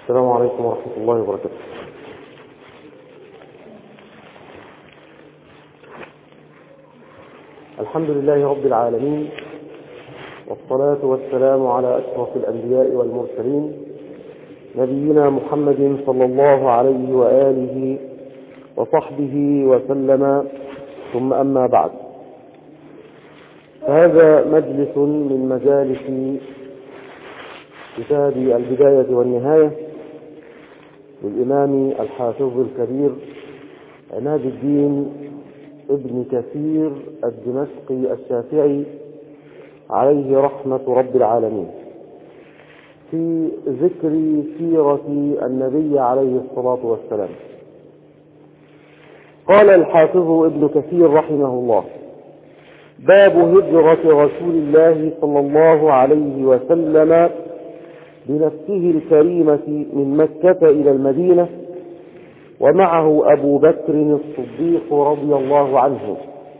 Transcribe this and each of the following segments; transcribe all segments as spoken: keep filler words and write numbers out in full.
السلام عليكم ورحمة الله وبركاته. الحمد لله رب العالمين، والصلاة والسلام على أشرف الأنبياء والمرسلين، نبينا محمد صلى الله عليه وآله وصحبه وسلم، ثم أما بعد. فهذا مجلس من مجالس كتاب البداية والنهاية للإمام الحافظ الكبير عماد الدين ابن كثير الدمشقي الشافعي عليه رحمة رب العالمين، في ذكر سيرة النبي عليه الصلاة والسلام. قال الحافظ ابن كثير رحمه الله: باب هجرة رسول الله صلى الله عليه وسلم بنفسه الكريمة من مكة إلى المدينة، ومعه أبو بكر الصديق رضي الله عنه،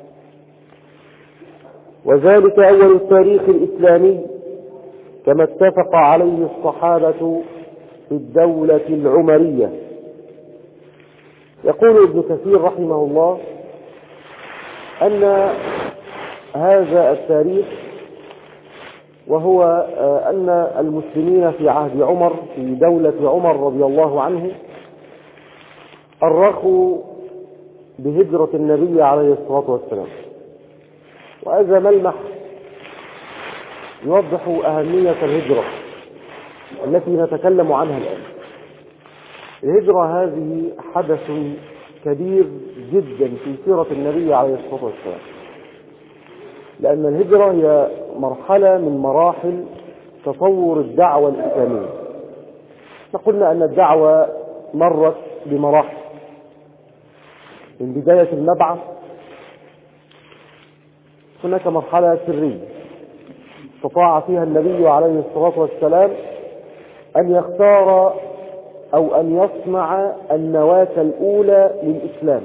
وذلك أول التاريخ الإسلامي كما اتفق عليه الصحابة في الدولة العمرية. يقول ابن كثير رحمه الله أن هذا التاريخ وهو أن المسلمين في عهد عمر، في دولة عمر رضي الله عنه، أرخوا بهجرة النبي عليه الصلاة والسلام. وهذا ملمح يوضح أهمية الهجرة التي نتكلم عنها الآن. الهجرة هذه حدث كبير جدا في سيرة النبي عليه الصلاة والسلام، لأن الهجرة هي مرحلة من مراحل تطور الدعوة الإسلامية. قلنا أن الدعوة مرت بمراحل، من بداية المبعث هناك مرحلة سرية استطاع فيها النبي عليه الصلاة والسلام أن يختار أو أن يصنع النواة الأولى للإسلام،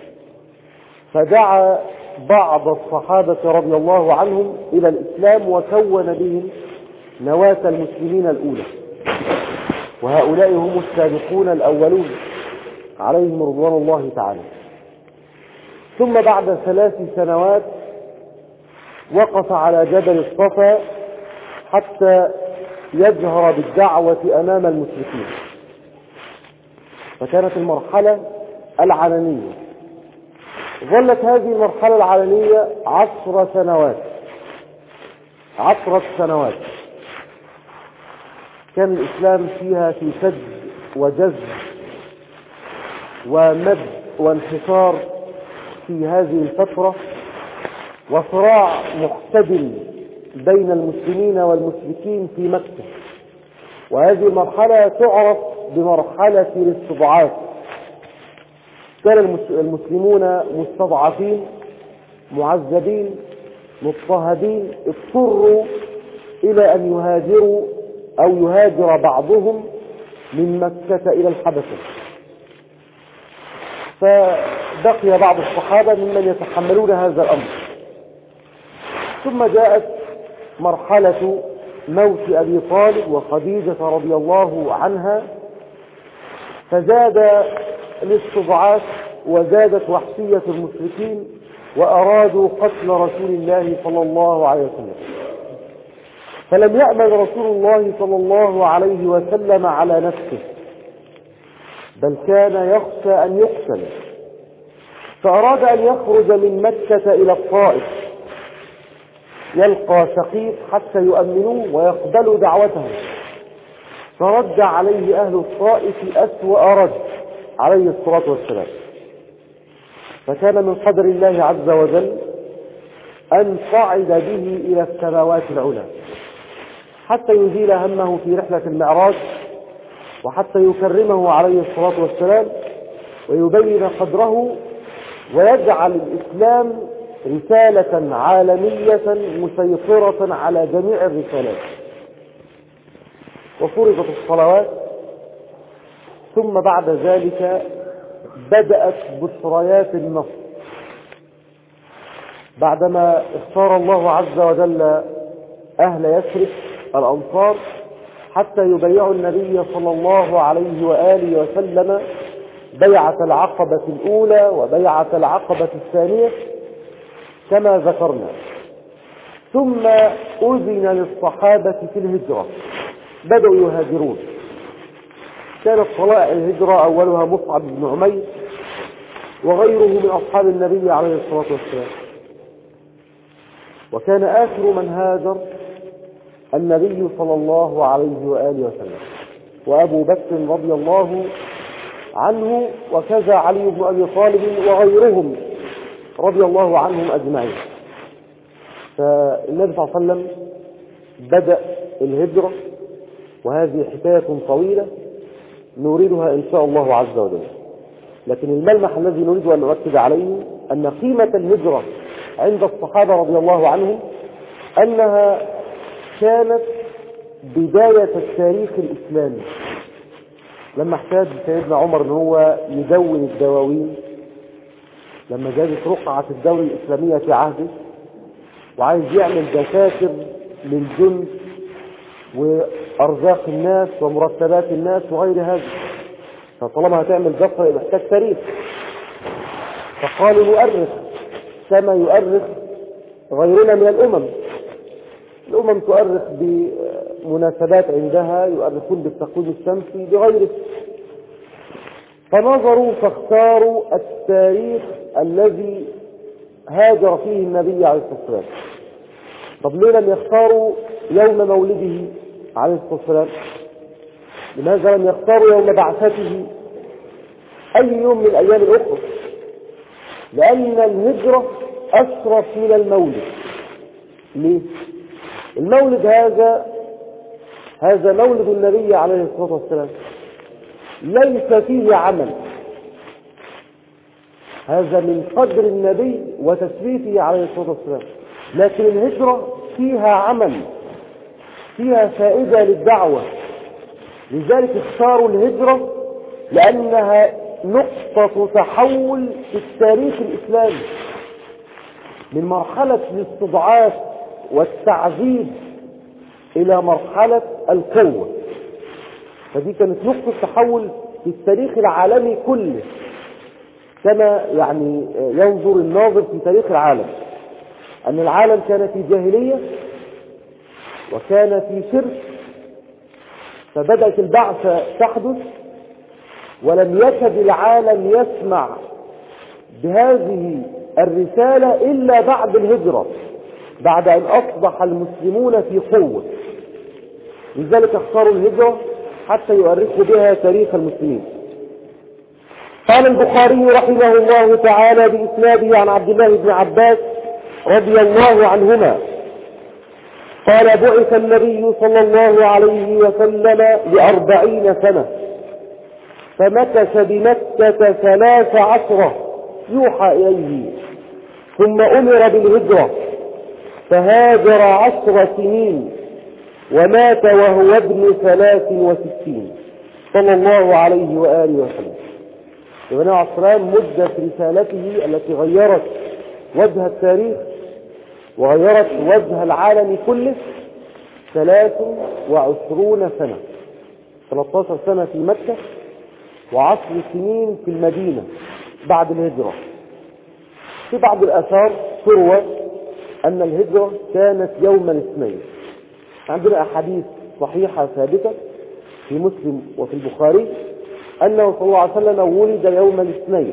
فدعا بعض الصحابة رضي الله عنهم إلى الإسلام وكون بهم نواة المسلمين الأولى، وهؤلاء هم السابقون الأولون عليهم رضوان الله تعالى. ثم بعد ثلاث سنوات وقف على جبل الصفا حتى يجهر بالدعوة أمام المشركين، فكانت المرحلة العلنية. ظلت هذه المرحلة العلنية عشر سنوات عشرة سنوات كان الإسلام فيها في شد وجذب ومد وانحسار في هذه الفترة، وصراع محتدم بين المسلمين والمشركين في مكة. وهذه المرحلة تعرف بمرحلة الاستضعاف. كان المسلمون مستضعفين معذبين مضطهدين، اضطروا إلى أن يهاجروا أو يهاجر بعضهم من مكة إلى الحبشة، فبقي بعض الصحابة ممن يتحملون هذا الأمر. ثم جاءت مرحلة موت أبي طالب وخديجة رضي الله عنها، فزاد الاستضعاف وزادت وحشية المشركين، وأرادوا قتل رسول الله صلى الله عليه وسلم. فلم يأمن رسول الله صلى الله عليه وسلم على نفسه، بل كان يخشى أن يقتل، فأراد أن يخرج من مكة إلى الطائف يلقى ثقيف حتى يؤمنوه ويقبلوا دعوتهم، فرد عليه أهل الطائف أسوأ رد عليه الصلاة والسلام. فكان من قدر الله عز وجل أن صعد به إلى السماوات العلى حتى يزيل همه في رحلة المعراج، وحتى يكرمه عليه الصلاة والسلام ويبين قدره، ويجعل الإسلام رسالة عالمية مسيطرة على جميع الرسالات. وفرضت الصلوات، ثم بعد ذلك بدأت بشريات النصر، بعدما اختار الله عز وجل أهل يثرب الأنصار حتى يبايعوا النبي صلى الله عليه وآله وسلم بيعة العقبة الأولى وبيعة العقبة الثانية كما ذكرنا. ثم أذن للصحابة في الهجرة، بدأوا يهاجرون. كانت طلائع الهجرة أولها مصعب بن عمير وغيره من أصحاب النبي عليه الصلاة والسلام، وكان آخر من هاجر النبي صلى الله عليه وآله وسلم وأبو بكر رضي الله عنه، وكذا علي بن أبي طالب وغيرهم رضي الله عنهم أجمعين. فالنبي صلى الله عليه وسلم بدأ الهجرة، وهذه حكاية طويلة نريدها إن شاء الله عز وجل، لكن الملمح الذي نريد أن نركز عليه أن قيمة الهجرة عند الصحابة رضي الله عنهم أنها كانت بداية التاريخ الإسلامي. لما احتاج سيدنا عمر أن هو يدون الدواوين، لما جاءت رقعة الدولة الإسلامية في عهده وعايز يعمل دفاتر للجند وأرزاق الناس ومرتبات الناس وغير هذا، فطالما هتعمل دفتر محتاج تاريخ، فقالوا نؤرخ كما يؤرخ غيرنا من الأمم. الأمم تؤرخ بمناسبات عندها، يؤرخون بالتقويم الشمسي بغيره. فنظروا فاختاروا التاريخ الذي هاجر فيه النبي عليه الصلاة والسلام. طب ليه لم يختاروا يوم مولده عليه الصلاة والسلام؟ لماذا لم يختاروا يوم بعثته أي يوم من الأيام الأخرى؟ لأن الهجرة أشرف من المولد. ليه؟ المولد هذا هذا مولد النبي عليه الصلاة والسلام، ليس فيه عمل، هذا من قدر النبي وتشريفه عليه الصلاة والسلام. لكن الهجرة فيها عمل، فيها فائدة للدعوة، لذلك اختاروا الهجرة لأنها نقطة تحول في التاريخ الإسلامي من مرحلة الاستضعاف والتعذيب إلى مرحلة القوة. فدي كانت نقطة تحول في التاريخ العالمي كله، كما يعني ينظر الناظر في تاريخ العالم أن العالم كان في جاهلية وكان في شرك، فبدأت البعثة تحدث، ولم يكد العالم يسمع بهذه الرسالة إلا بعد الهجرة، بعد أن أصبح المسلمون في قوة. لذلك اختاروا الهجرة حتى يؤرخوا بها تاريخ المسلمين. قال البخاري رحمه الله تعالى بإسناده عن عبد الله بن عباس رضي الله عنهما قال بعث النبي صلى الله عليه وسلم لأربعين سنة، فمكث بمكة ثلاث عشرة يوحى إليه، ثم أمر بالهجرة فهاجر عشر سنين ومات وهو ابن ثلاث وستين صلى الله عليه وآله وسلم. ابن عصران مدة رسالته التي غيرت وجه التاريخ وغيرت وجه العالم كله ثلاث وعشرون سنة، ثلاثة عشر سنة في مكة وعشر سنين في المدينة بعد الهجرة. في بعض الآثار تروى أن الهجرة كانت يوم الاثنين. عندنا أحاديث صحيحة ثابتة في مسلم وفي البخاري أنه صلى الله عليه وسلم ولد يوم الاثنين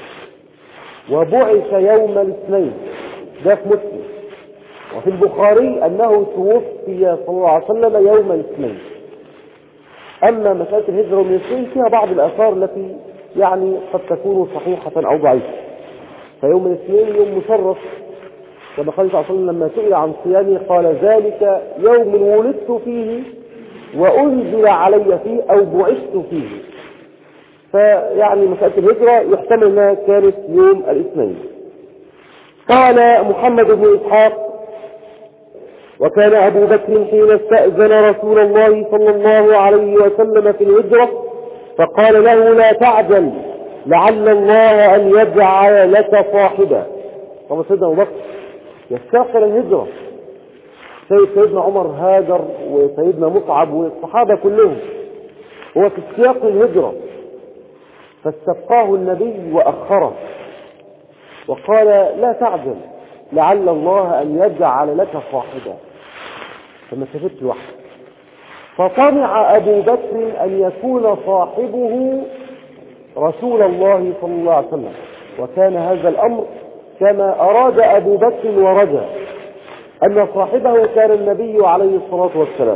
وبعث يوم الاثنين، ده في مسلم. وفي البخاري أنه توفي صلى الله عليه وسلم يوم الاثنين. أما مسألة الهجرة من الاثنين فيها بعض الآثار التي يعني قد تكون صحيحة أو ضعيفة. فيوم الاثنين يوم مشرف، كما قال صلى الله عليه وسلم لما سئل عن صيامه قال ذلك يوم ولدت فيه وأنزل علي فيه أو بعثت فيه. فيعني مسألة الهجرة يحتمل أنها كانت يوم الاثنين. قال محمد بن إسحاق وكان أبو بكر حين استأذن رسول الله صلى الله عليه وسلم في الهجرة فقال له لا تعجل لعل الله أن يجعل لك صاحبا. طبعا سيدنا أبو بكر يستأخر الهجرة، وسيد سيدنا عمر هاجر وسيدنا مصعب والصحابة كلهم، هو في سياق الهجرة، فاستبقاه النبي وأخره وقال لا تعجل لعل الله أن يجعل لك صاحبا، فما سافرت لوحده. فطمع أبو بكر أن يكون صاحبه رسول الله صلى الله عليه وسلم، وكان هذا الأمر كما أراد أبو بكر ورجى أن صاحبه كان النبي عليه الصلاة والسلام.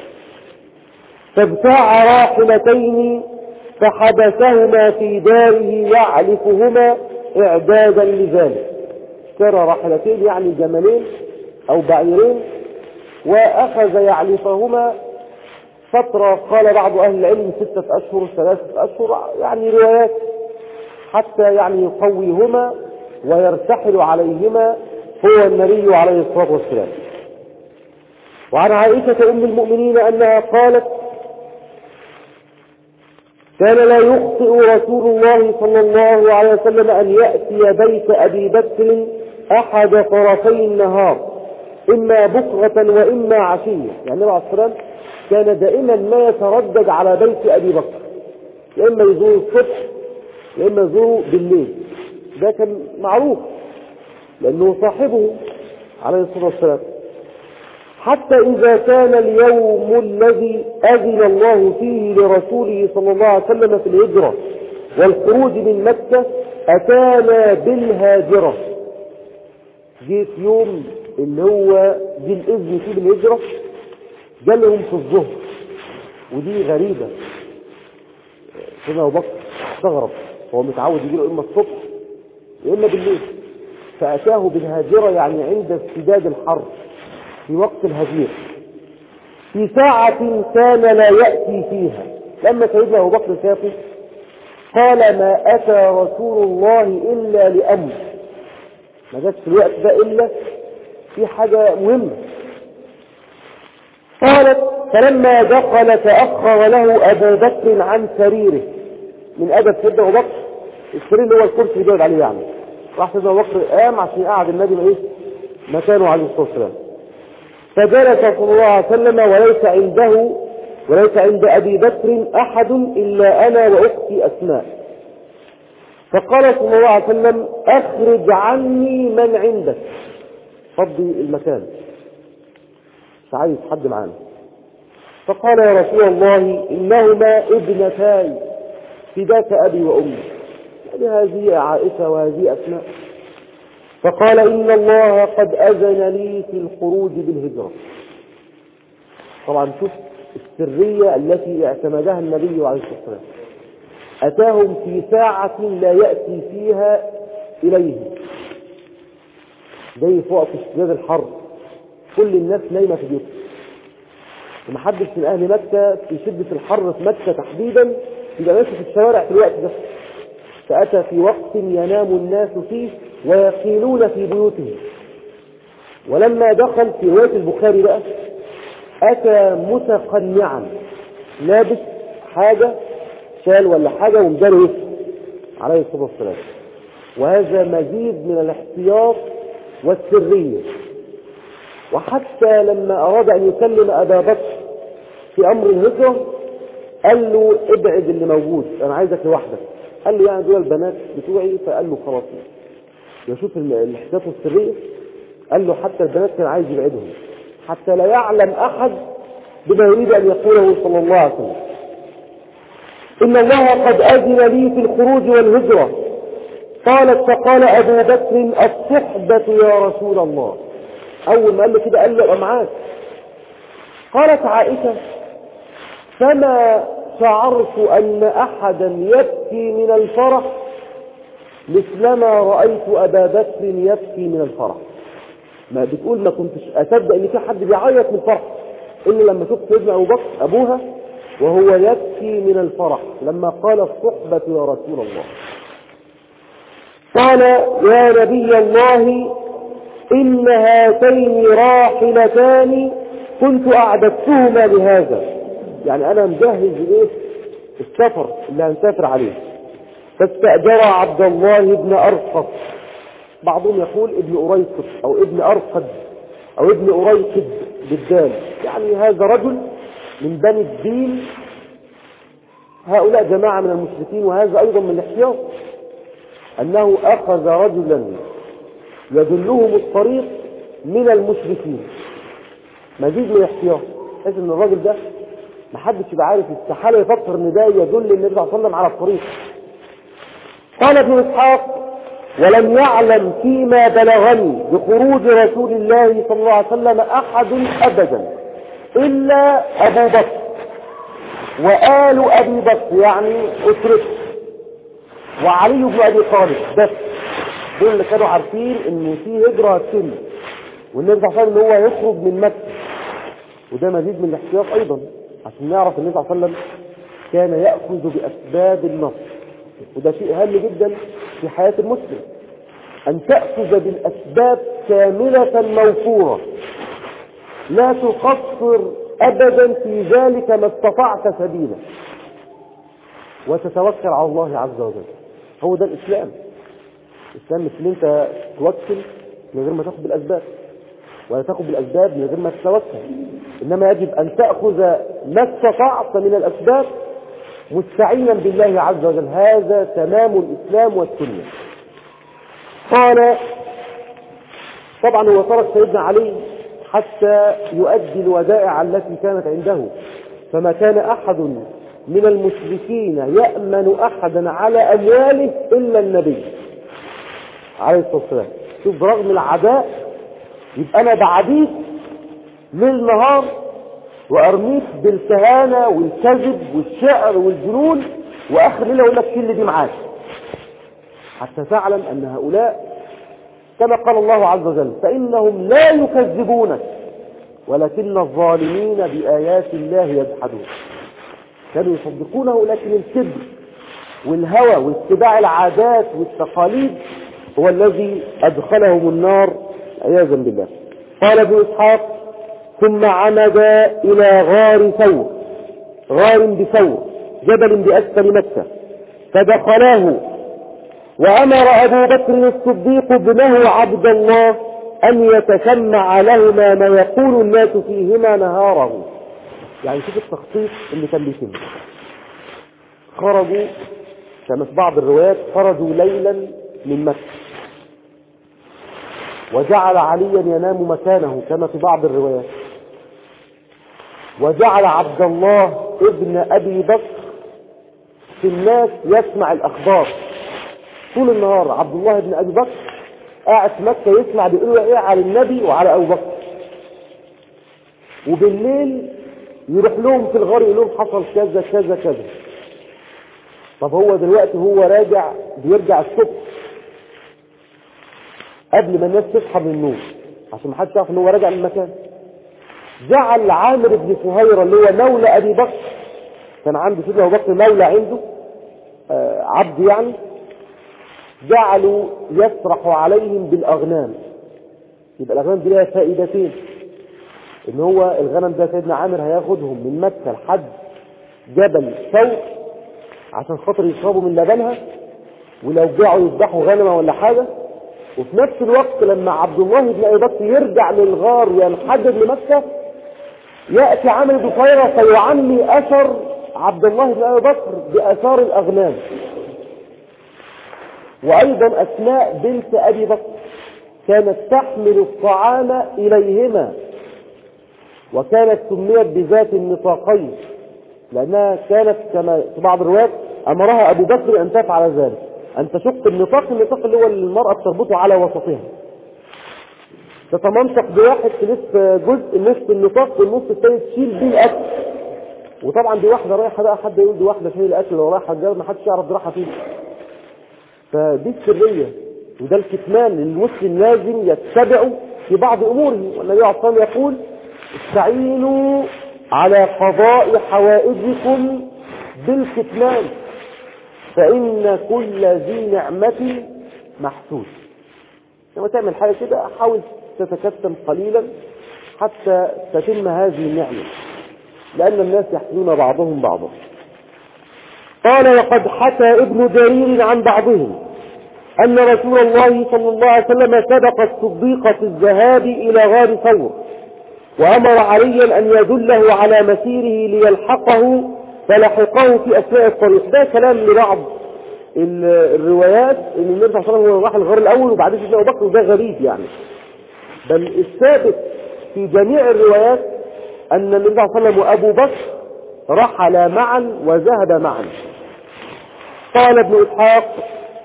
فابتاع راحلتين فحبسهما في داره يعلفهما إعدادا لذلك. اشترى راحلتين يعني جملين أو بعيرين، وأخذ يعلفهما فترة، قال بعض أهل العلم ستة أشهر ثلاثة أشهر، يعني روايات، حتى يعني يقويهما ويرتحل عليهما هو النبي عليه الصلاة والسلام. وعن عائشة أم المؤمنين أنها قالت كان لا يخطئ رسول الله صلى الله عليه وسلم أن يأتي بيت أبي بكر أحد طرفي النهار، إما بكرة وإما عشية. يعني النبي عليه الصلاة والسلام كان دائما ما يتردد على بيت أبي بكر، يا إما يزور الصبح يا إما يزوره بالليل، ده كان معروف لأنه صاحبه عليه الصلاة والسلام. حتى إذا كان اليوم الذي أذن الله فيه لرسوله صلى الله عليه وسلم في الهجرة والخروج من مكة أتانا بالهاجرة. جيت يوم اللي هو جي الإذن فيه بالهجرة جالهم في الظهر، ودي غريبة. سيدنا أبو بكر استغرب، هو متعود يجي له إما الصبح إما بالليل، فأتاه بالهاجرة يعني عند اشتداد الحر في وقت الهجير، في ساعة كان لا يأتي فيها. لما سيدنا أبو بكر شافه قال ما أتى رسول الله إلا لأمر، ما جاش في الوقت ده إلا في حاجة مهمة. قالت فلما دخل تأخر له أبو بكر عن سريره. من أدب سيدنا أبو بكر السرير اللي هو الكرسي اللي بيقعد عليه، يعني راح سيدنا أبو بكر قام عشان يقعد النبي ما إيه مكانه عليه الصلاة والسلام. فجلس صلى الله عليه وسلم وليس عنده وليس عند أبي بكر أحد إلا أنا وأختي أسماء. فقال صلى الله عليه وسلم أخرج عني من عندك، فضي المكان مش عايز حد معانا. فقال يا رسول الله إنهما ابنتاي فداك أبي وأمي، يعني هذه عائشة وهذه أسماء. فقال إن الله قد أذن لي في الخروج بالهجرة. طبعا شوف السرية التي اعتمدها النبي عليه الصلاة والسلام، أتاهم في ساعة لا يأتي فيها إليه، زي في وقت اشتداد الحر كل الناس نايمة في بيوتها، ومحدش من أهل مكة في شدة الحر في مكة تحديدا يبقى ماشي في الشوارع في الوقت ده. فأتى في وقت ينام الناس فيه ويقيلون في بيوتهم. ولما دخل في رواية البخاري بقى أتى متقنعا، لابس حاجة شال ولا حاجة ومجاله وسط عليه الصلاة والسلام، وهذا مزيد من الاحتياط والسرية. وحتى لما أراد أن يكلم أبا بكر في أمر الهجرة قال له ابعد اللي موجود، أنا عايزك لوحدك. قال له يعني دول البنات بتوعي، فقال له خلاص. يشوف الاحتياط والسرية، قال له حتى البنات كان عايز يبعدهم حتى لا يعلم أحد بما يريد أن يقوله صلى الله عليه وسلم. إن الله قد أذن لي في الخروج والهجرة. قالت فقال أبو بكر الصحبة يا رسول الله. أول ما قال له كده قال له أبقى معاك. قالت عائشة فما شعرت أن أحدا يبكي من الفرح مثلما رأيت أبا بكر يبكي من الفرح. ما بتقول ما كنتش أصدق إن في حد بيعيط من الفرح إلا لما شفت سيدنا أبو بكر أبوها وهو يبكي من الفرح لما قال الصحبة يا رسول الله. قال يا نبي الله إن هاتين راحلتان كنت أعددتهما لهذا، يعني أنا مجهز إيه السفر اللي هنسافر عليه. فاستأجر عبد الله بن أرقد، بعضهم يقول ابن أريقد أو ابن أرقد أو ابن أريقد، بالدال، يعني هذا رجل من بني الدين، هؤلاء جماعة من المشركين، وهذا أيضا من الاحتياط أنه أخذ رجلا يدلهم الطريق من المشركين، مزيد من الاحتياط، بحيث ان الراجل ده محدش يبقى عارف، استحاله يفكر ان ده يدل النبي صلى الله عليه وسلم على الطريق. قال ابن اسحاق: ولم يعلم فيما بلغني بخروج رسول الله صلى الله عليه وسلم احد ابدا الا ابو بكر وآل ابي بكر، يعني اسرته، وعلي بن ابي طالب، بس دول اللي كانوا عارفين ان في هجره هتتم والنبي صلى الله عليه وسلم ان هو يخرج من مكه. وده مزيد من الاحتياط ايضا عشان نعرف النبي صلى الله عليه وسلم كان ياخذ باسباب النصر، وده شيء هام جدا في حياه المسلم، ان تاخذ بالاسباب كامله موفوره، لا تقصر ابدا في ذلك ما استطعت سبيلا، وتتوكل على الله عز وجل. هو ده الاسلام. الاسلام مش ان انت توكل من غير ما تاخذ بالاسباب، ولا تاخذ بالاسباب من غير ما تتوكل، انما يجب ان تاخذ ما استطعت من الاسباب مستعينا بالله عز وجل. هذا تمام الاسلام والسنه. قال طبعا هو ترك سيدنا علي حتى يؤدي الودائع التي كانت عنده، فما كان احد من المشركين يأمن احدا على امواله الا النبي عليه الصلاه والسلام. شوف، برغم العداء يبقى انا بعديك ليل نهار وارميك بالكهانه والكذب والشعر والجنون، واخر ليله اقول لك كل دي معاك، حتى تعلم ان هؤلاء كما قال الله عز وجل: فانهم لا يكذبونك ولكن الظالمين بايات الله يجحدون. كانوا يصدقونه، لكن الكذب والهوى واتباع العادات والتقاليد هو الذي ادخلهم النار عياذا بالله. قال ابن اسحاق: ثم عمد الى غار ثور، غار بثور، جبل باسفل مكه، فدخلاه، وامر ابو بكر الصديق ابنه عبد الله ان يتسمع لهما ما يقول الناس فيهما نهاره. يعني شوف التخطيط اللي كان بيتم. خرجوا كما في بعض الروايات خرجوا ليلا من مكه، وجعل عليا ينام مكانه كما في بعض الروايات، وجعل عبد الله ابن ابي بكر في الناس يسمع الاخبار طول النهار. عبد الله ابن ابي بكر قاعد في مكه يسمع بيقولوا ايه على النبي وعلى ابو بكر، وبالليل يروح لهم في الغار يقول لهم حصل كذا كذا كذا. طب هو دلوقتي هو راجع، بيرجع الصبح قبل ما الناس تصحى من النوم عشان ما حدش يعرف ان هو راجع من المكان. جعل عامر بن فهيرة اللي هو مولى ابي بكر، كان عنده سيدنا ابو بكر مولى عنده، آه عبد يعني، جعلوا يسرح عليهم بالاغنام. يبقى الاغنام دي لها فائدتين: ان هو الغنم ده سيدنا عامر هياخدهم من مكه لحد جبل ثور عشان خاطر يشربوا من لبنها، ولو جاعوا يذبحوا غنمه ولا حاجه. وفي نفس الوقت لما عبد الله بن ابي بكر يرجع للغار وينحدر لمكه، ياتي عامر بن فهيرة فيعمي اثر عبد الله بن ابي بكر باثار الاغنام. وايضا اسماء بنت ابي بكر كانت تحمل الطعام اليهما، وكانت سميت بذات النطاقين لانها كانت كما في بعض الروايات امرها ابو بكر ان تفعل ذلك، ان تشق النطاق، النطاق اللي هو المرأة بتربطه على وسطها، تتمنطق بواحد في نصف جزء، نصف النطاق والنص الثاني تشيل بيه الاكل. وطبعا دي واحده رايحه بقى، حد يقول دي واحده شايله الاكل لو رايحه الجبل ما حدش يعرف دي رايحه فين. فدي السريه وده الكتمان اللي المسلم لازم يتبعه في بعض اموره. والنبي عليه الصلاه والسلام يقول: استعينوا على قضاء حوائجكم بالكتمان فإن كل ذي نعمة محسود. لما تعمل حاجة كده حاول تتكتم قليلا حتى تتم هذه النعمة، لأن الناس يحسدون بعضهم بعضا. قال: وقد حكى ابن جرير عن بعضهم أن رسول الله صلى الله عليه وسلم سبق الصديق في الذهاب إلى غار ثور وأمر عليا أن يدله على مسيره ليلحقه فلحقه في أثناء الطريق. ده كلام لبعض الروايات ان النبي صلى الله عليه وسلم راح الغار الأول وبعدين سيدنا أبو بكر، وده غريب يعني. بل الثابت في جميع الروايات أن النبي صلى الله عليه وسلم وأبو بكر رحلا معا وذهب معا. قال ابن إسحاق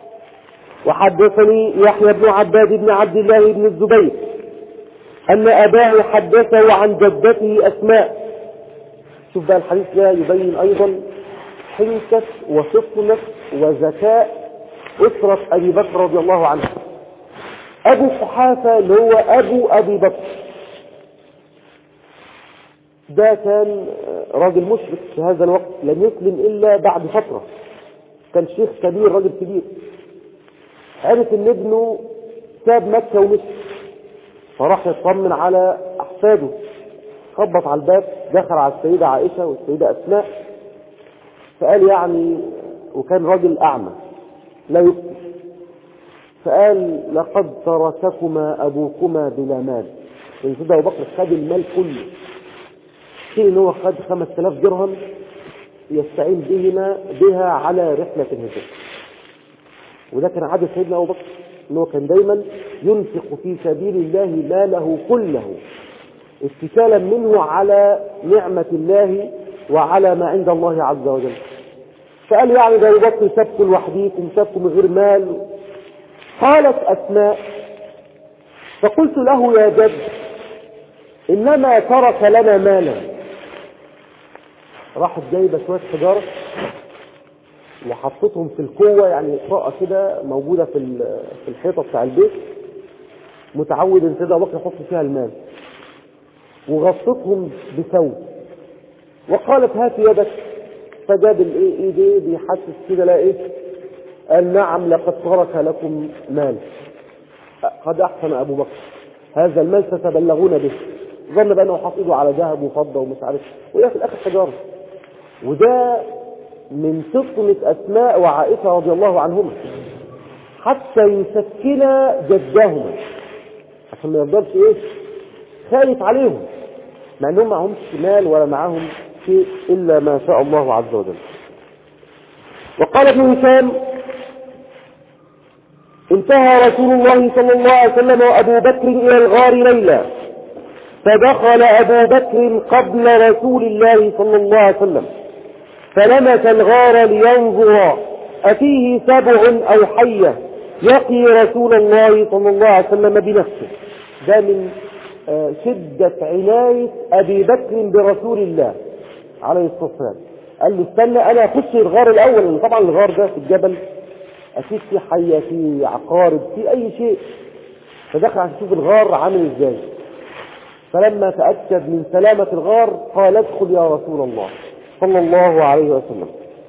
وحدثني يحيى بن عباد بن عبد الله بن الزبير أن أباه حدثه عن جدته أسماء. شوف بقى الحديث ده يبين أيضا حنكة وفطنة وذكاء أسرة أبي بكر رضي الله عنه. أبو قحافة اللي هو أبو أبي بكر ده كان راجل مشرك في هذا الوقت، لم يسلم إلا بعد فترة، كان شيخ كبير راجل كبير. عرف ان ابنه ساب مكة ومشي، فراح يطمن على أحفاده، خبط على الباب، دخل على السيدة عائشة والسيدة أسماء، فقال يعني، وكان راجل أعمى لا يبصر، فقال لقد ترككما أبوكما بلا مال. يعني سيدنا أبو بكر خد المال كله، كل إن هو خد خمس آلاف درهم يستعين بهما بها على رحلة الهجرة. وده كان عادة سيدنا أبو بكر، إنه كان دايما ينفق في سبيل الله ماله كله اتكالا منه على نعمة الله وعلى ما عند الله عز وجل. فقال يعني ده أبو بكر سابكم لوحديكم، سابكم من غير مال. قالت أسماء فقلت له يا جد إنما ترك لنا مالا. راحت جايبة شوية حجارة وحطتهم في الكوة، يعني طاقة كده موجودة في في الحيطة بتاع البيت، متعود ان سيدنا أبو بكر يحط فيها المال، وغطتهم بثوب وقالت هات يدك. فجاب الايه ايديه بيحسس كده، لا ايه، قال نعم لقد ترك لكم مال. قد احسن ابو بكر، هذا المال ستبلغون به. ظن بانه حاط ايده على ذهب وفضه ومش عارف، وهي في الاخر حجاره. وده من فطنة أسماء وعائشة رضي الله عنهما، حتى يسكن جدهما عشان ما يفضلش ايه خايف عليهم، مع انهم معهمش مال ولا معهم شيء الا ما شاء الله عز وجل. وقال ابن هشام انتهى رسول الله صلى الله عليه وسلم وابو بكر الى الغار ليلا، فدخل ابو بكر قبل رسول الله صلى الله عليه وسلم فلمس الغار لينظر أفيه سبع أو حية يقي رسول الله صلى الله عليه وسلم بنفسه. ده من شدة عناية أبي بكر برسول الله عليه الصلاة والسلام. قال له استنى أنا أخش الغار الأول، لأن طبعا الغار ده في الجبل أكيد في حية، في عقارب، في أي شيء. فدخل عشان يشوف الغار عامل إزاي. فلما تأكد من سلامة الغار قال ادخل يا رسول الله صلى الله عليه وسلم.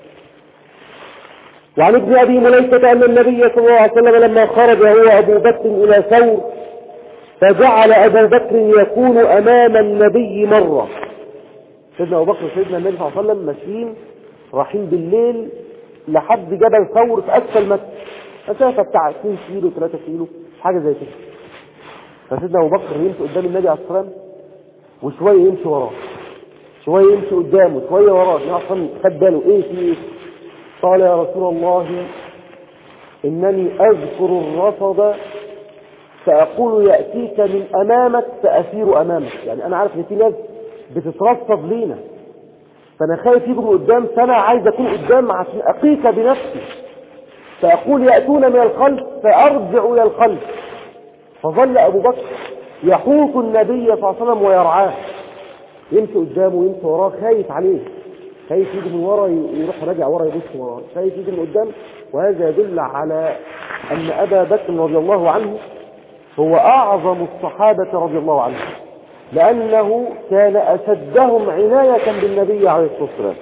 وعن ابن أبي مليكة أن النبي صلى الله عليه وسلم لما خرج هو أبو بكر إلى ثور فجعل أبو بكر يكون أمام النبي مرة. سيدنا أبو بكر وسيدنا النبي صلى الله عليه وسلم ماشيين رايحين بالليل لحد جبل ثور في أسفل مكة، مسافة بتاع اثنين كيلو ثلاثة كيلو حاجة زي كده. فسيدنا أبو بكر يمشي قدام النبي عليه الصلاة والسلام وشوية يمشي وراه، شوية يمشي قدامه، شوية وراه، اصلا خد باله ايه في ايه. قال يا رسول الله انني اذكر الرصد فاقول يأتيك من امامك فاسير امامك. يعني انا عارف ان في ناس بتترصد لينا، فانا خايف يجوا من قدام، فانا عايز اكون قدام عشان اقيك بنفسي. فاقول يأتون من الخلف فارجع الى الخلف. فظل ابو بكر يحوط النبي صلى الله عليه وسلم ويرعاه، يمشي قدامه ويمشي وراه، خايف عليه، خايف يجي من ورا يروح راجع ورا يبص وراه، خايف يجي من قدام. وهذا يدل على ان ابا بكر رضي الله عنه هو اعظم الصحابة رضي الله عنه، لانه كان اشدهم عناية بالنبي عليه الصلاة والسلام.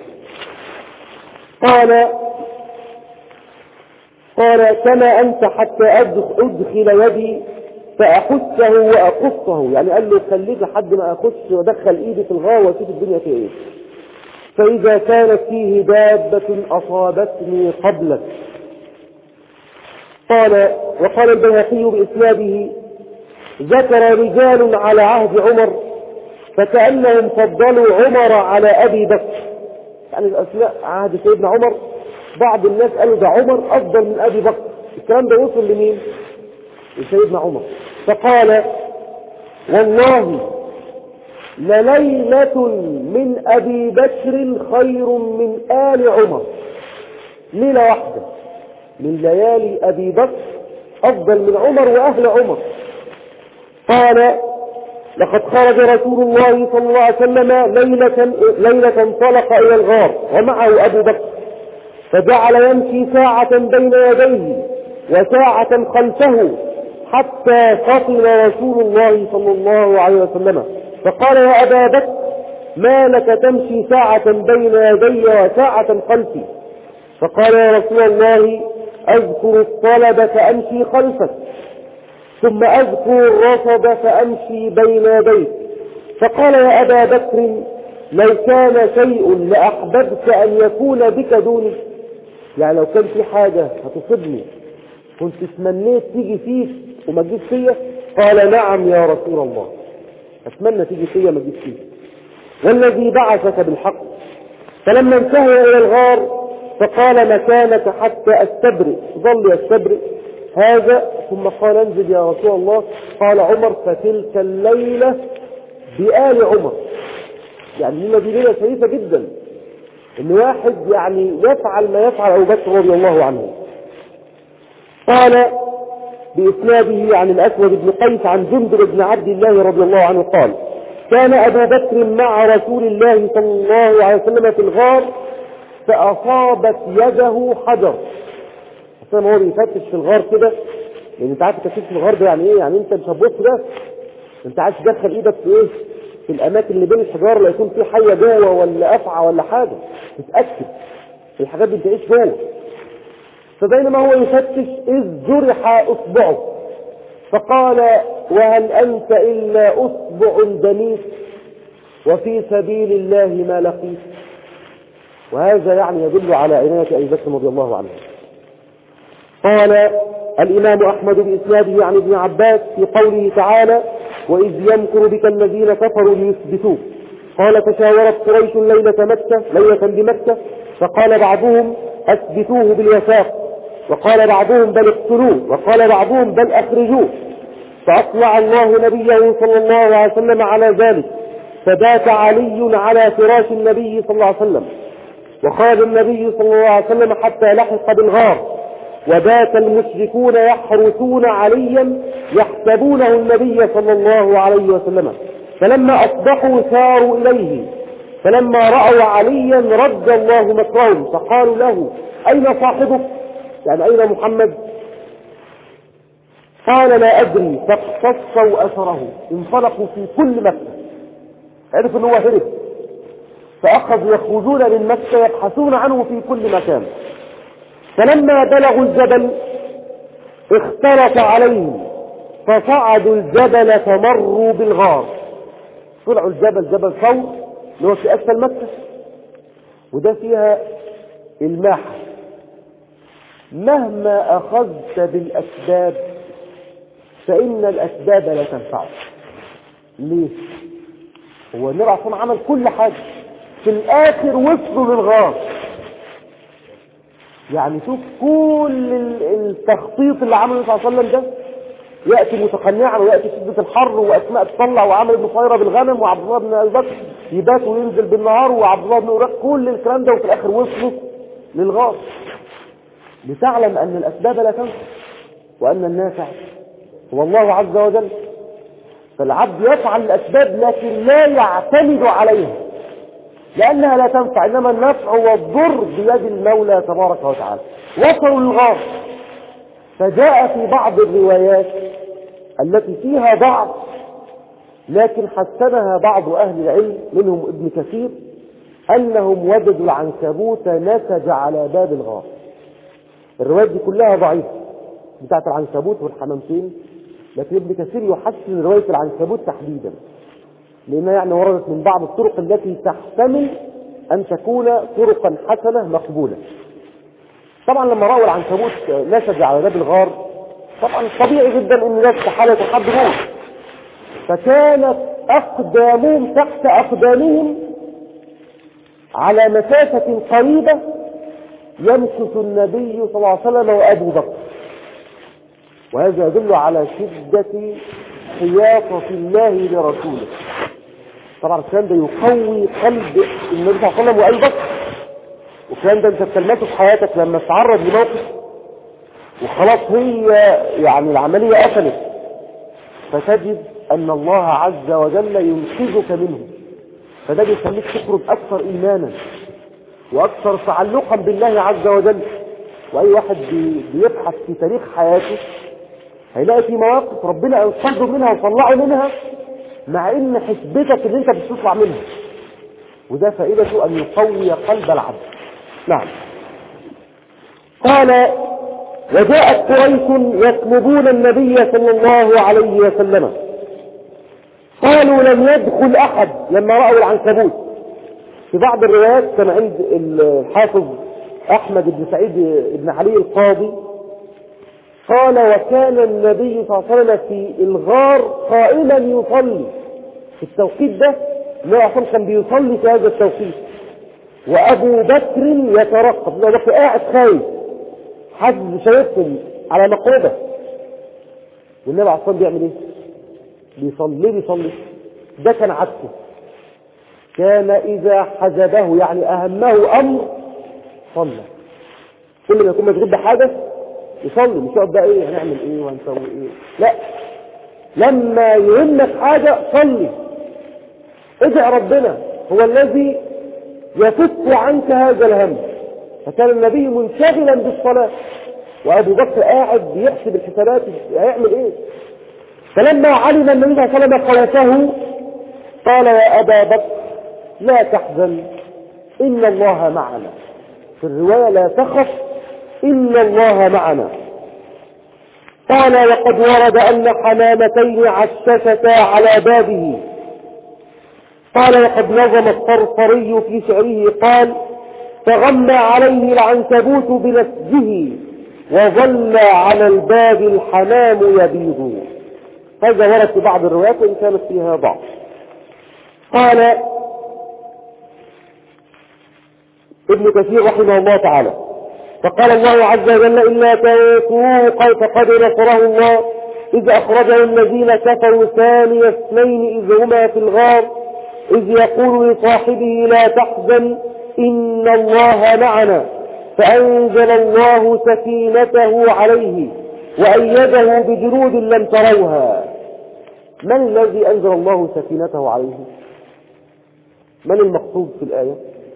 قال قال كما انت حتى ادخل يدي فأخشه وأقصه. يعني قال له خليك لحد ما أخش وأدخل إيدي في الغار وأشوف الدنيا فيها إيه. فإذا كانت فيه دابة أصابتني قبلك. قال وقال البيهقي بإسناده ذكر رجال على عهد عمر فكأنهم فضلوا عمر على أبي بكر. يعني أثناء عهد سيدنا عمر بعض الناس قالوا ده عمر أفضل من أبي بكر. الكلام ده وصل لمين؟ لسيدنا عمر. فقال والله لليلة من أبي بكر خير من آل عمر. ليلة واحدة من ليالي أبي بكر أفضل من عمر وأهل عمر. قال لقد خرج رسول الله صلى الله عليه وسلم ليلة, ليلة انطلق إلى الغار ومعه أبو بكر، فجعل يمشي ساعة بين يديه وساعة خلفه حتى فطن رسول الله صلى الله عليه وسلم، فقال يا أبا بكر ما لك تمشي ساعة بين يدي وساعة خلفي؟ فقال يا رسول الله أذكر الطلب فأمشي خلفك، ثم أذكر الرصد فأمشي بين يديك. فقال يا أبا بكر لو كان شيء لأحببت أن يكون بك دوني، يعني لو كان في حاجة هتصبني كنت تمنيت تيجي فيك وما تجيش فيا؟ قال نعم يا رسول الله، أتمنى تيجي فيا ما تجيش فيك، والذي بعثك بالحق. فلما انتهى إلى الغار فقال مكانك حتى أستبرئ، ظل يستبرئ هذا، ثم قال انزل يا رسول الله. قال عمر فتلك الليلة بآل عمر. يعني الليلة دي ليلة شريفة جدا، ان واحد يعني يفعل ما يفعل أبو بكر رضي الله عنه. قال بإسناده عن الأسود بن قيس عن جندب بن عبد الله رضي الله عنه قال كان أبو بكر مع رسول الله صلى الله عليه وسلم في الغار فأصابت يده حجر. أصلا هو بيفتش في الغار كده، يعني انت عارف تفتش في الغار ده يعني ايه؟ يعني انت مش هتبص بس، انت عايز تدخل ايدك في ايه؟ في الاماكن اللي بين الحجار لا يكون في حية جوه ولا افعى ولا حاجة، تتأكد الحاجات دي بتعيش جوه. فبينما هو يفتش إذ جرح أصبعه، فقال وهل أنت إلا أصبع دميس وفي سبيل الله ما لقيت. وهذا يعني يدل على عناية أبي بكر رضي الله عنه. قال الإمام أحمد بإسناده عن ابن عباس في قوله تعالى وإذ يمكر بك الذين كفروا ليثبتوك. قال تشاورت قريش ليلة مكة ليلة بمكة، فقال بعضهم أثبتوه بالوثاق، وقال بعضهم بل اقتلوه، وقال بعضهم بل أخرجوه. فأطلع الله نبيه صلى الله عليه وسلم على ذلك، فبات علي على فراش النبي صلى الله عليه وسلم، وخرج النبي صلى الله عليه وسلم حتى لحق بالغار، وبات المشركون يحرسون عليا يحسبونه النبي صلى الله عليه وسلم، فلما أصبحوا ساروا إليه، فلما رأوا عليا رد الله مكرهم، فقالوا له أين صاحبك؟ يعني أين محمد؟ قال لا أدري، فاقتصوا أثره، انطلقوا في كل مكة، عرفوا أنه هرب، فأخذوا يخرجون من مكة يبحثون عنه في كل مكان. فلما بلغوا الجبل اختلط عليهم، فصعدوا الجبل فمروا بالغار. طلعوا الجبل، جبل ثور اللي هو في أسفل مكة، وده فيها الماحة. مهما أخذت بالأسباب فإن الأسباب لا تنفع. ليه؟ هو النبي عصام عمل كل حاجة، في الآخر وصلوا للغار. يعني شوف كل التخطيط اللي عمله النبي صلى الله عليه وسلم ده، يأتي متقنعا ويأتي شدة الحر وأسماء تطلع وعمل ابن صيرة بالغنم وعبد الله بن أبي بكر يبات وينزل بالنهار وعبد الله بن أورق، كل الكلام ده وفي الآخر وصلوا للغار. لتعلم أن الأسباب لا تنفع وأن النافع هو الله عز وجل. فالعبد يفعل الأسباب لكن لا يعتمد عليها لأنها لا تنفع، إنما النفع والضر بيد المولى تبارك وتعالى. وصلوا للغار، فجاء في بعض الروايات التي فيها ضعف لكن حسنها بعض أهل العلم منهم ابن كثير أنهم وجدوا العنكبوت نسج على باب الغار. الروايات دي كلها ضعيفة بتاعت العنكبوت والحمامتين، لكن ابن كثير يحسن رواية العنكبوت تحديدا لأنها يعني وردت من بعض الطرق التي تحتمل أن تكون طرقا حسنة مقبولة. طبعا لما رأوا العنكبوت نسج على باب الغار طبعا طبيعي جدا أن لا تحالة حد موت، فكانت أقدامهم تحت أقدامهم على مسافة قريبة يمكث النبي صلى الله عليه وسلم وأبو بكر. وهذا يدل على شدة حياطة الله لرسوله. طبعا الكلام ده يقوي قلب النبي صلى الله عليه وسلم وأبو بكر، والكلام ده انت بتلمسه في حياتك لما تتعرض لموقف وخلاص هي يعني العملية قفلت، فتجد أن الله عز وجل ينقذك منه، فده بيخليك تخرج أكثر إيمانا وأكثر تعلقا بالله عز وجل. وأي واحد بيبحث في تاريخ حياته هيلاقي في مواقف ربنا أنقذه منها وطلعه منها مع إن حسبتك اللي أنت بتطلع منها، وده فائدته أن يقوي قلب العبد. نعم. قال: وجاءت قريش يطلبون النبي صلى الله عليه وسلم، قالوا لم يدخل أحد لما رأوا العنكبوت. في بعض الروايات كما عند الحافظ أحمد بن سعيد بن علي القاضي قال: وكان النبي صلى الله عليه وسلم في الغار قائما يصلي في التوقيت ده، النبي صلى كان بيصلي في هذا التوقيت، وأبو بكر يترقب، أبو بكر قاعد خايف حد شايفهم على مقعده، والنبي عليه الصلاة بيعمل ايه؟ بيصلي بيصلي. ده كان عكسه، كان إذا حجبه يعني أهمه أمر صلى. كل ما يكون مشغول بحاجة يصلي، مش يقعد بقى ايه هنعمل ايه وهنسوي ايه، لا، لما يهمك حاجة صلي، ادع ربنا هو الذي يفك عنك هذا الهم. فكان النبي منشغلا بالصلاة وأبو بكر قاعد بيحسب الحسابات هيعمل ايه. فلما علم النبي صلى الله عليه وسلم خوفه قال: يا أبا بكر لا تحزن إن الله معنا. في الرواية: لا تخف إن الله معنا. قال: وقد ورد أن حمامتين عششتا على بابه. قال: وقد نظم الصرصري في شعره قال: فغمى عليه العنكبوت بنسجه وظل على الباب الحمام يبيض. هذا ورد في بعض الروايات وإن كانت فيها ضعف. قال ابن كثير رحمه الله تعالى: فقال الله عز وجل: إلا تنصروه فقد نصره الله إذ أخرجه الذين كفروا ثاني اثنين إذ هما في الغار إذ يقول لصاحبه لا تحزن إن الله معنا فأنزل الله سكينته عليه وأيده بجنود لم تروها. من الذي أنزل الله سكينته عليه؟ من المقصود في الآية؟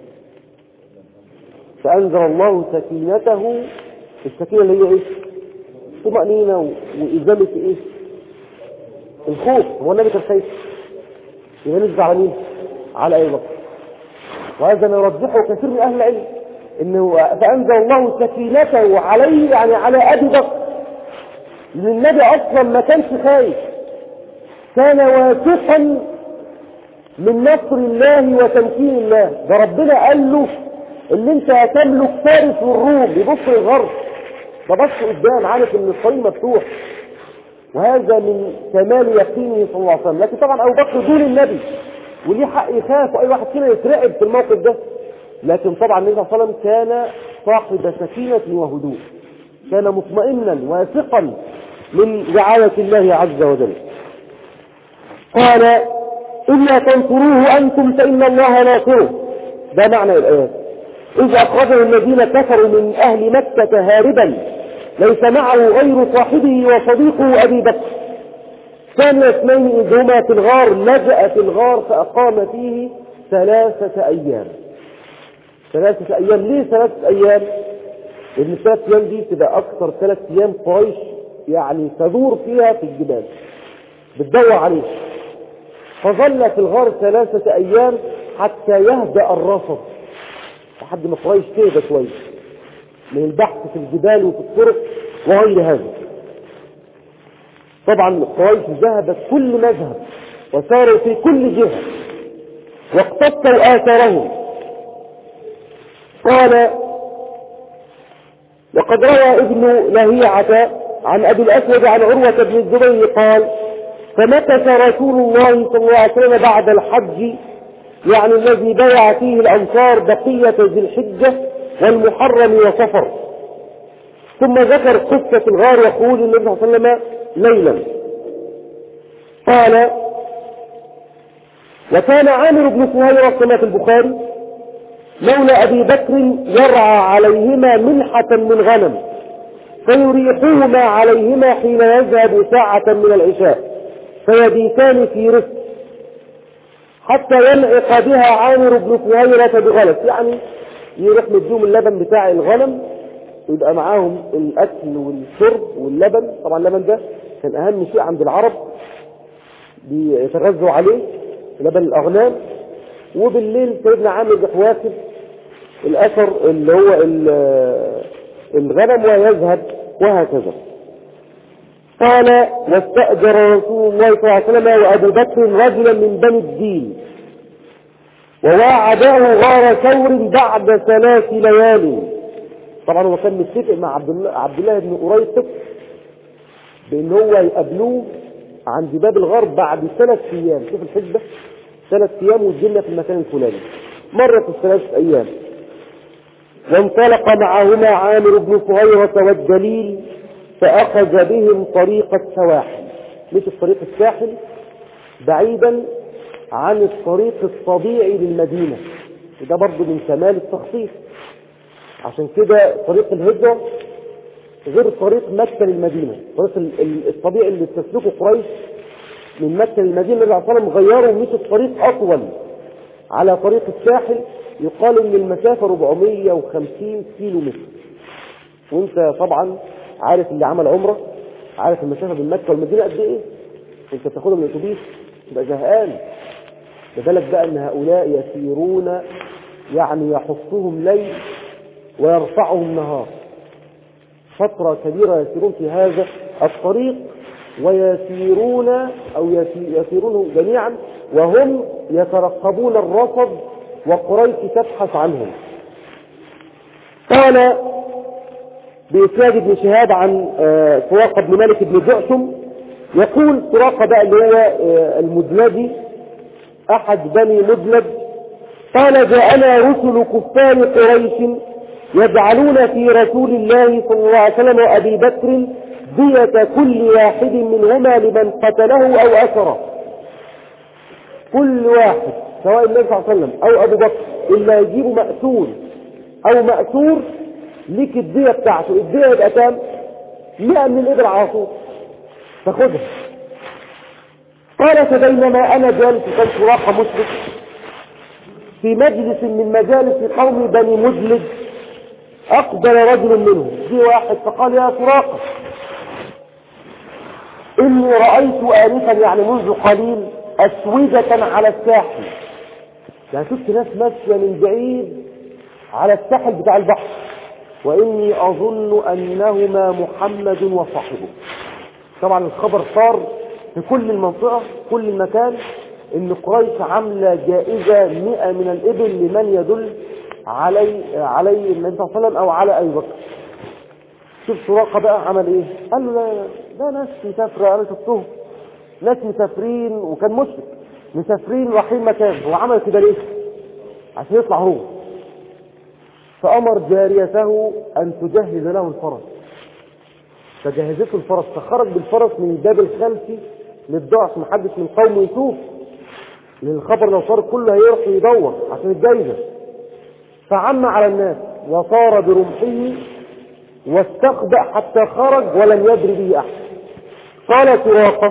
فأنزل الله سكينته، السكينة اللي هي إيه؟ طمأنينة وإزالة إيه؟ الخوف. هو النبي كان خايف، يبقى نزل على مين؟ على أبي بكر. وهذا ما يرجحه كثير من أهل العلم، إنه فأنزل الله سكينته عليه يعني على أبي بكر، لأن النبي أصلا ما كانش خايف، كان واثقا من نصر الله وتمكين الله. ده ربنا قال له اللي انت هتملك فارس والروم، يبص الغرب، ده بص قدام عارف ان الطريق مفتوح، وهذا من كمال يقينه صلى الله عليه وسلم. لكن طبعا ابو بكر دون النبي وليه حق يخاف، واي واحد فينا يترعب في الموقف ده، لكن طبعا النبي صلى الله عليه وسلم كان صاحب سكينة وهدوء، كان مطمئنا واثقا من رعاية الله عز وجل. قال: إلا تنصروه أنتم فإن الله ناصره. ده معنى الآيات. إذ أخرجه الذين كفروا من أهل مكة هاربا ليس معه غير صاحبه وصديقه أبي بكر ثاني اثنين إذ هما في الغار لجأ في الغار فأقام فيه ثلاثة أيام. ثلاثة أيام. ليه ثلاثة أيام؟ لأن الثلاثة أيام دي تبقى أكثر ثلاثة أيام قريش يعني تدور فيها في الجبال بتدور عليه. فظل في الغار ثلاثة أيام حتى يهدأ الرصد، لحد ما قريش تهدى شوية من البحث في الجبال وفي الطرق وغير هذا. طبعا قريش ذهبت كل مذهب وساروا في كل جهة واقتطوا آثارهم. قال: وقد روى ابن لهيعة عن أبي الأسود عن عروة بن الزبير قال: فمكث رسول الله صلى الله عليه وسلم بعد الحج، يعني الذي بيع فيه الأنصار، بقية ذي الحجة والمحرم وصفر. ثم ذكر قصة الغار يقول النبي صلى الله عليه وسلم ليلا قال: وكان عامر بن فهيرة كما في البخاري مولى أبي بكر يرعى عليهما منحة من غنم فيريحوهما عليهما حين يذهب ساعة من العشاء فيبيتان في رفق حتى ينعق بها عامر بن فهيرة بغلس، يعني يروح مديهم اللبن بتاع الغنم ويبقى معاهم الأكل والشرب واللبن. طبعا اللبن ده كان أهم شيء عند العرب بيتغذوا عليه، لبن الأغنام. وبالليل سيدنا عامر بيواكب الأثر اللي هو الغنم ويذهب وهكذا. قال: واستأجر رسول الله صلى الله عليه وسلم وأبو بكر رجلا من بني الدين وواعده غار ثور بعد ثلاث ليال. طبعا هو كان متفق مع عبد الله, عبد الله بن قريط بأن هو يقابلوه عند باب الغار بعد ثلاث أيام. شوف الحسبة، ثلاث أيام والجنة في المكان الفلاني، مرت الثلاث أيام. وانطلق معهما عامر بن فهيرة والدليل فأخذ بهم طريق السواحل، مش الطريق الساحل، بعيدا عن الطريق الطبيعي للمدينة، وده برضه من كمال التخطيط. عشان كده طريق الهجرة غير طريق مكة للمدينة. الطريق الطبيعي اللي تسلكه قريش من مكة للمدينة اللي عصام غيروا مش الطريق أطول على طريق الساحل، يقال ان المسافة أربعمائة وخمسين كيلو متر. وانت طبعا عارف اللي عمل عمره عارف المسافة بين مكة والمدينة قد ايه. انت تاخدها من الاتوبيس تبقى زهقان، بذلك بقى ان هؤلاء يسيرون يعني يحصهم ليل ويرفعهم نهار، فترة كبيرة يسيرون في هذا الطريق، ويسيرون أو يسيرون جميعا وهم يترقبون الرصد وقريش تبحث عنهم. قال بإسناد ابن شهاب عن سراقة بن مالك بن جعشم يقول سراقة بقى اللي هو المدلجي أحد بني مدلج قال: جاءنا رسل كفار قريش يجعلون في رسول الله صلى الله عليه وسلم وأبي بكر دية كل واحد منهما لمن قتله أو أسره. كل واحد سواء النبي صلى الله عليه وسلم أو أبو بكر إلا يجيبوا مأسور أو مأسور ليك الدية بتاعته. الدية يبقى كام؟ مئة من الإبل على طول تاخدها. قال: فبينما أنا جالس كان سراقة مشرك في مجلس من مجالس قوم بني مدلج أقبل رجل منهم، جه واحد فقال: يا سراقة إني رأيت آنفا يعني منذ قليل أسودة على الساحل. يعني شفت ناس ماشية من بعيد على الساحل بتاع البحر، وإني أظن أنهما محمد وصاحبه. طبعا الخبر صار في كل المنطقة كل المكان إن قريش عاملة جائزة مئة من الإبل لمن يدل علي علي النبي صلى الله عليه وسلم أو على أي بكر. شوف سراقة بقى عمل إيه؟ قال له: لا ده ناس مسافرة، أنا شفتهم ناس مسافرين، وكان مشرك مسافرين رايحين مكان. هو عمل كده ليه؟ عشان يطلع هو. فأمر جاريته أن تجهز له الفرس، فجهزته الفرس، فخرج بالفرس من الباب الخلفي للضعف، محدش من قومه يشوف، لأن الخبر لو صار كله هيروح يدور عشان الجايزة. فعم على الناس وصار برمحه واستخبأ حتى خرج ولم يدري به أحد. قال سراقة: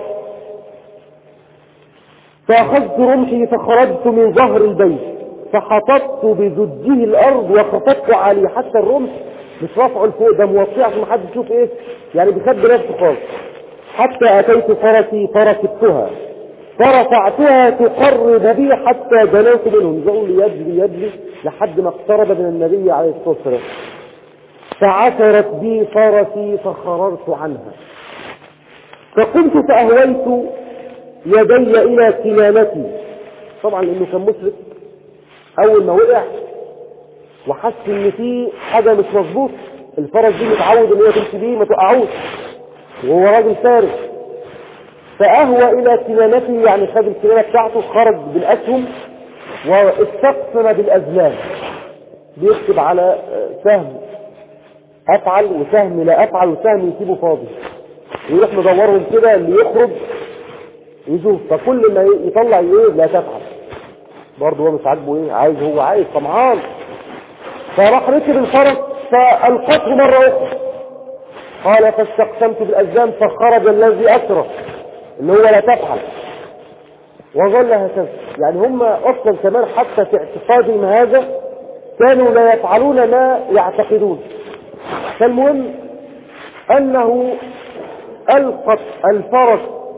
فأخذت رمحي فخرجت من ظهر البيت فحطبت بزجه الأرض وخفضت عليه، حتى الرمح مش رفعه لفوق، ده موطيه عشان محدش يشوف ايه، يعني بيخبي نفسه خالص. حتى أتيت فرسي فركبتها فرفعتها تقرب بي حتى جنوت منهم، زقوا لي يجري يجري لحد ما اقترب من النبي عليه الصلاة والسلام. فعثرت بي فرسي فخررت عنها، فقمت فأهويت يدي إلى كنانتي. طبعا لأنه كان مشرك، أول ما وقع وحس إن في حاجة مش مظبوط، الفرس دي متعود إن هي تمشي بيه ما توقعوش، وهو راجل فارس. فأهوى إلى كنانته، يعني خد الكنانة بتاعته، خرج بالأسهم واستقسم بالأزلام، بيكتب على سهم أفعل وسهم لا أفعل وسهم يسيبه فاضي، ويروح مدورهم كده اللي يخرج يشوف، فكل ما يطلع ايه لا تفعل، برضه هو مش عاجبه ايه، عايز هو عايز طمعان. فراح ركب الفرس فألقته مرة أخرى، قال فاستقسمت بالأزلام فخرج الذي أسرى اللي هو لا تفعل، وظل هكذا. يعني هم أصلا كمان حتى في اعتقادهم هذا كانوا لا يفعلون ما يعتقدون. فالمهم أنه ألقت الفرس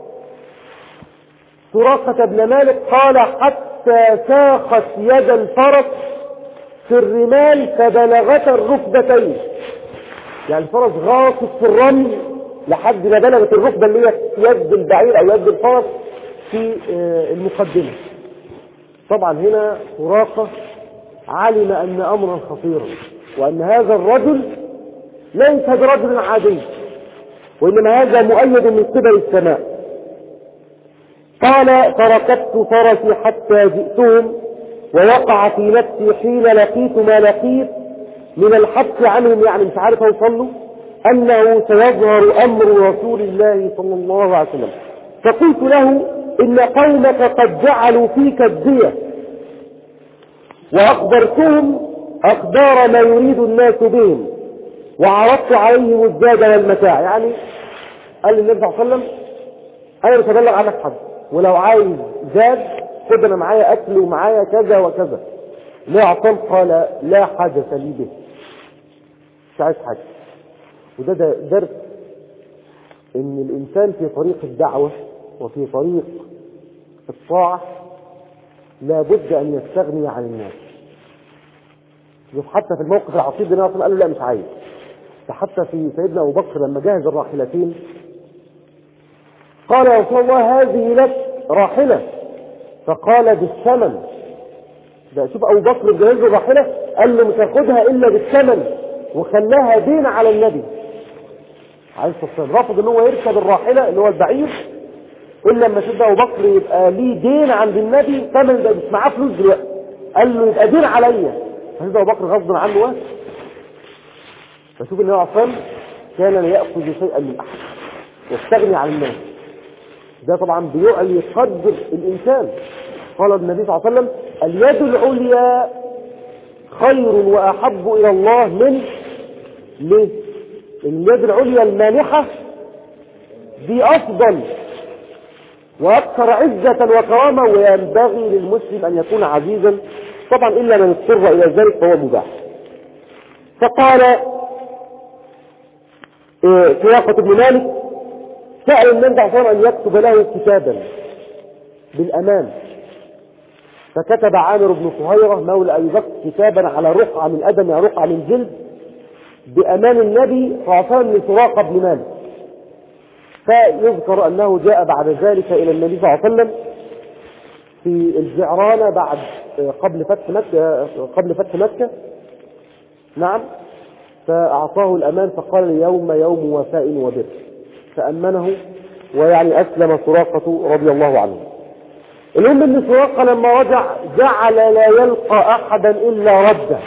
سراقة بن مالك، قال حتى ساقت يد الفرس في الرمال فبلغت الركبتين، يعني الفرس غاصت في الرمل لحد ما بلغت الركبة اللي هي يد البعير أو يد الفرس في المقدمة. طبعا هنا سراقة علم أن أمرا خطيرا، وأن هذا الرجل ليس برجل عادي، وإنما هذا مؤيد من قبل السماء. قال فركبت فرسي حتى جئتهم، ووقع في نفسي حين لقيت ما لقيت من الحبس عنهم، يعني مش عارف اوصل أنه سيظهر أمر رسول الله صلى الله عليه وسلم. فقلت له إن قومك قد جعلوا فيك الدية، وأخبرتهم أخبار ما يريد الناس بهم، وعرضت عليهم الزاد والمتاع. يعني قال النبي صلى الله عليه وسلم أنا مش هبلغ عنك حد، ولو عايز زاد خد أنا معايا أكل ومعايا كذا وكذا. لا عطل قال لا حدث لي به، مش عايز حاجة. وده درس إن الإنسان في طريق الدعوة وفي طريق الطاعة لابد أن يستغني عن الناس. حتى في الموقف العصيب ده قال له لا مش عايز. حتى في سيدنا أبو بكر لما جهز الراحلتين قال يا رسول الله هذه لك راحلة، فقال بالثمن. ده شوف أبو بكر جهز الراحلة قال له مش هاخدها إلا بالثمن، وخلاها دين على النبي عليه الصلاة والسلام. رفض ان هو يركب الراحلة اللي هو البعير إلا لما سيدنا أبو بكر يبقى ليه دين عند النبي، ثمن ده مش معاه فلوس دلوقتي، قال له يبقى دين عليا. سيدنا أبو بكر غصب عنه واسع. فشوف ان هو عصام كان لا يأخذ شيئا من أحد يستغني عن الناس. ده طبعا بيعلي قدر الإنسان. قال النبي صلى الله عليه وسلم اليد العليا خير وأحب إلى الله من ليه؟ اليد العليا المانحة دي أفضل وأكثر عزة وكرامة، وينبغي للمسلم أن يكون عزيزا طبعا إلا من اضطر إلى ذلك فهو مباح. فقال سراقة بن مالك سأل النبي صلى الله عليه وسلم أن يكتب له كتابا بالأمان، فكتب عامر بن صهيرة مولى أبي بكر كتابا على رقعة من أدم أو رقعة من جلد بأمان النبي صلى الله عليه وسلم لسراقة بن مالك. فيذكر أنه جاء بعد ذلك إلى النبي صلى الله عليه وسلم في الجعرانة بعد قبل فتح مكة قبل فتح مكة نعم، فأعطاه الأمان فقال اليوم يوم وفاء وبر، فأمنه ويعني أسلم سراقة رضي الله عنه. المهم ان سراقة لما رجع جعل لا يلقى أحدا إلا رده،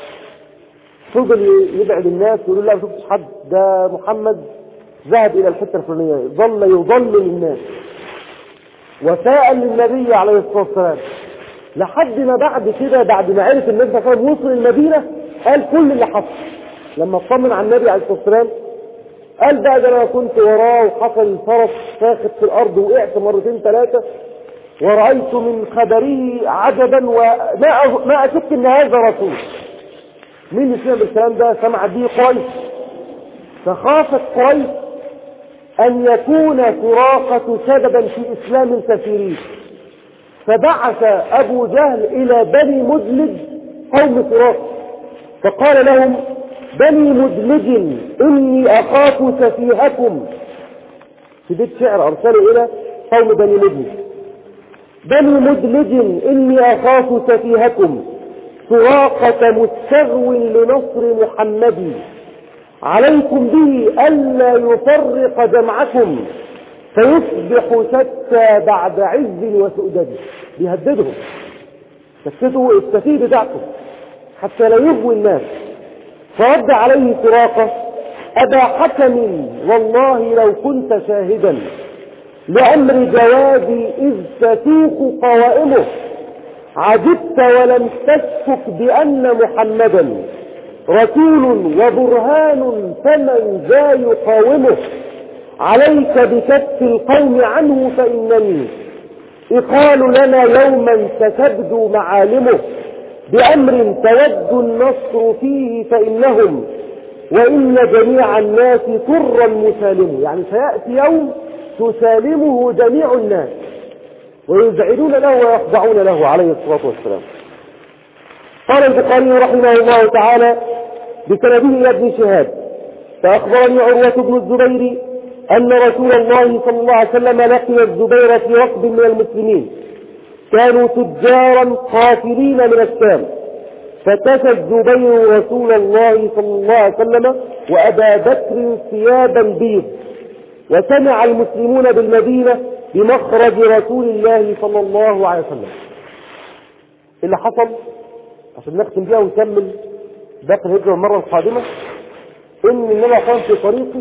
فضل يبعد الناس ويقول لا ما شفتش حد، ده محمد ذهب إلى الحتة الفلانية، ظل يضلل الناس وساء للنبي عليه الصلاة والسلام، لحد ما بعد كده بعد ما عرف النبي صلى الله عليه وسلم وصل المدينة قال كل اللي حصل. لما اطمن على النبي عليه الصلاة والسلام قال بقى ده انا كنت وراه وحصل الفرس ساخت في الأرض وقعت مرتين ثلاثة ورأيت من خبره عجبا وما ما أشك ان هذا رسول. مين اللي سمع بالكلام ده؟ سمع به قريش، فخافت قريش أن يكون سراقة سببا في إسلام كثيرين، فبعث أبو جهل إلى بني مدلج قوم سراقة فقال لهم بني مدلج إني أخاف سفيهكم. في بيت شعر أرسلوا إلى قوم بني مدلج بني مدلج إني أخاف سفيهكم سراقة مستغو لنصر محمد، عليكم به ألا يفرق جمعكم فيصبح شتى بعد عز وسؤدد. بيهددهم، سكتوا السفيه بتاعته حتى لا يغوي الناس. فرد عليه سراقة: أبا حكم والله لو كنت شاهدا لأمر جوادي إذ تسوق قوائمه، عجبت ولم تشك بأن محمدا رسول وبرهان فمن ذا يقاومه، عليك بكف القوم عنه فإنني إقال لنا يوما ستبدو معالمه، بأمر تود النصر فيه فإنهم وإن جميع الناس سرا مسالمه. يعني سيأتي يوم تسالمه جميع الناس ويذعنون له ويخضعون له عليه الصلاة والسلام. قال البخاري رحمه الله تعالى بسنده إلى ابن شهاب: فأخبرني عروة بن الزبير أن رسول الله صلى الله عليه وسلم لقي الزبير في ركب من المسلمين، كانوا تجارا قاتلين من الشام، فكسى الزبير رسول الله صلى الله عليه وسلم وأبا بكر ثيابا بيض، وسمع المسلمون بالمدينة بمخرج رسول الله صلى الله عليه وسلم. اللي حصل عشان نختم بيها ونكمل باقي الهجرة المرة القادمة، إن النبي كان في طريقه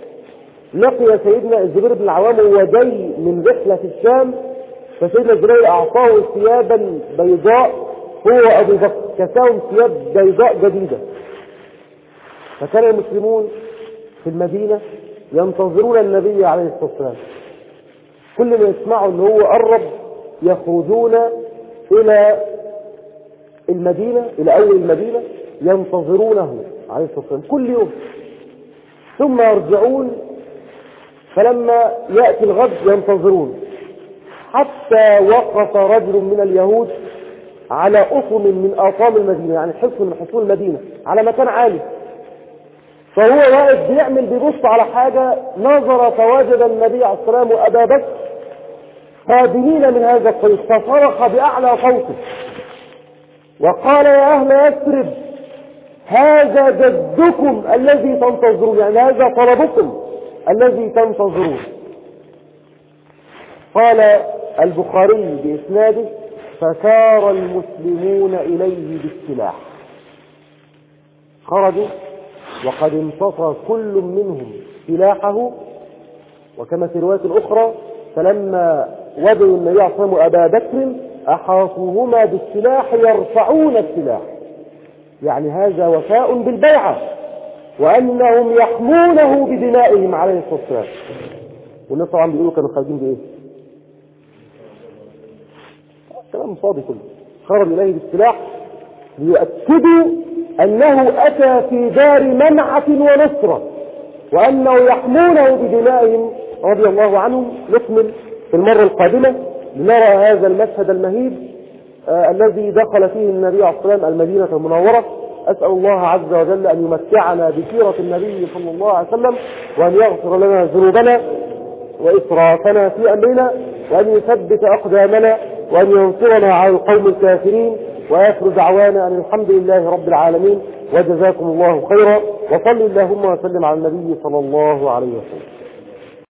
لقي سيدنا الزبير بن العوام وهو جاي من رحلة في الشام، فسيدنا الزبير أعطاه ثيابا بيضاء هو أبو بكر، كساهم ثياب بيضاء جديدة. فكان المسلمون في المدينة ينتظرون النبي عليه الصلاة والسلام، كل ما يسمعوا أنه هو قرب يخرجون إلى المدينة، إلى أول المدينة، ينتظرونه عليه الصلاة والسلام كل يوم، ثم يرجعون، فلما يأتي الغد ينتظرون، حتى وقف رجل من اليهود على أطم من أطام المدينة، يعني حصن من حصون المدينة على مكان عالي، فهو واقف بيعمل بيبص على حاجة، نظر فوجد النبي عليه الصلاة والسلام وأبا بكر قادمين من هذا الطريق، فصرخ بأعلى صوته وقال: يا أهل يثرب هذا جدكم الذي تنتظرون، يعني هذا طلبكم الذي تنتظرون. قال البخاري بإسناده: فسار المسلمون إليه بالسلاح، خرجوا وقد انتصر كل منهم سلاحه. وكما في رواية أخرى: فلما وجدوا النبي عليه الصلاة والسلام وأبا بكر أحاطوهما بالسلاح يرفعون السلاح، يعني هذا وفاء بالبيعة، وأنهم يحمونه بدمائهم عليه الصلاة والسلام. والناس طبعا بيقولوا كانوا خارجين بإيه؟ كلام فاضي كله. خرج إليه بالسلاح ليؤكدوا أنه أتى في دار منعة ونصرة، وأنه يحمونه بدمائهم رضي الله عنهم. نكمل في المرة القادمة لنرى هذا المشهد المهيب آه الذي دخل فيه النبي عليه الصلاة والسلام المدينة المنورة. أسأل الله عز وجل أن يمتعنا بسيرة النبي صلى الله عليه وسلم، وأن يغفر لنا ذنوبنا وإسرافنا في أمرنا، وأن يثبت أقدامنا، وأن ينصرنا على القوم الكافرين. وآخر دعوانا أن الحمد لله رب العالمين، وجزاكم الله خيرا، وصل اللهم وسلم على النبي صلى الله عليه وسلم.